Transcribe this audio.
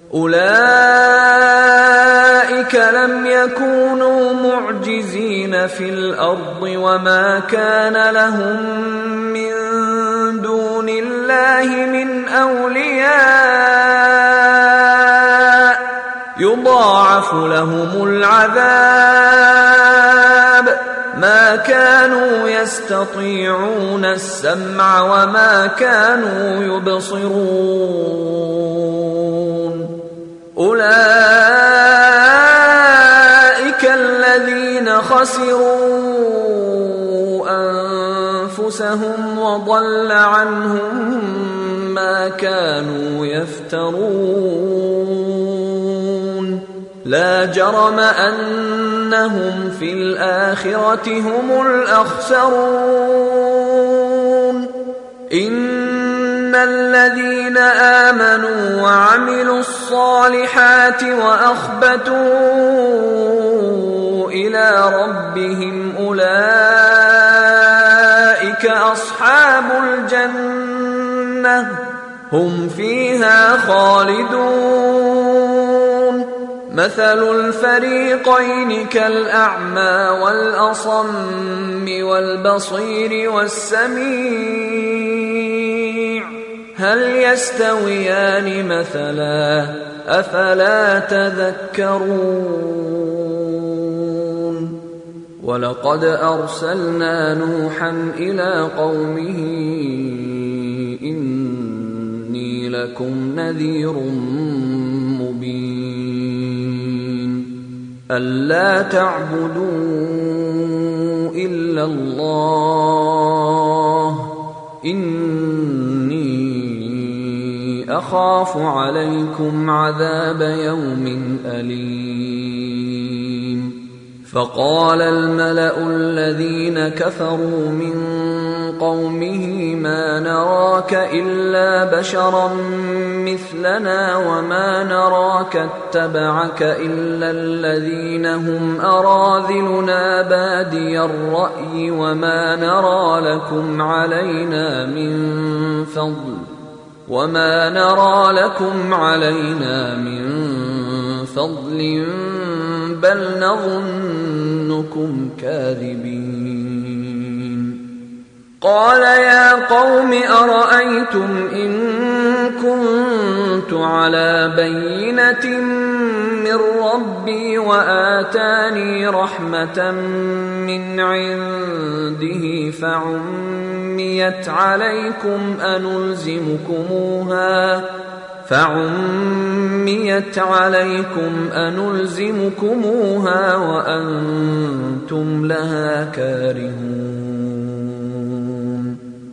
أولئك لم يكونوا معجزين في الأرض وما كان لهم من دون الله من أولياء يضاعف لهم العذاب ما كانوا يستطيعون السمع وما كانوا يبصرون أولئك الذين خسروا أنفسهم وضل عنهم ما كانوا يفترون لا جرم أنهم في الآخرة هم الأخسرون إن الذين آمنوا وعملوا الصالحات وأخبتوا إلى ربهم أولئك أصحاب الجنة هم فيها خالدون مثل الفريقين كالأعمى والأصم والبصير والسميع هل يستويان مثلا أفلا تذكرون ولقد أرسلنا نوحا إلى قومه إني لكم نذير مبين ألا تعبدوا إلا الله إني أخاف عليكم عذاب يوم أليم فقال الملأ الذين كفروا من قومه ما نراك إلا بشرا مثلنا وما نراك اتبعك إلا الذين هم أراذلنا بادي الرأي وما نرى لكم علينا من فضل بل نظنكم كاذبين قال يا قوم أرأيتم إن كنت على بينة من ربي وآتاني رحمة من عنده فعميت عليكم أنلزمكموها وأنتم لها كارهون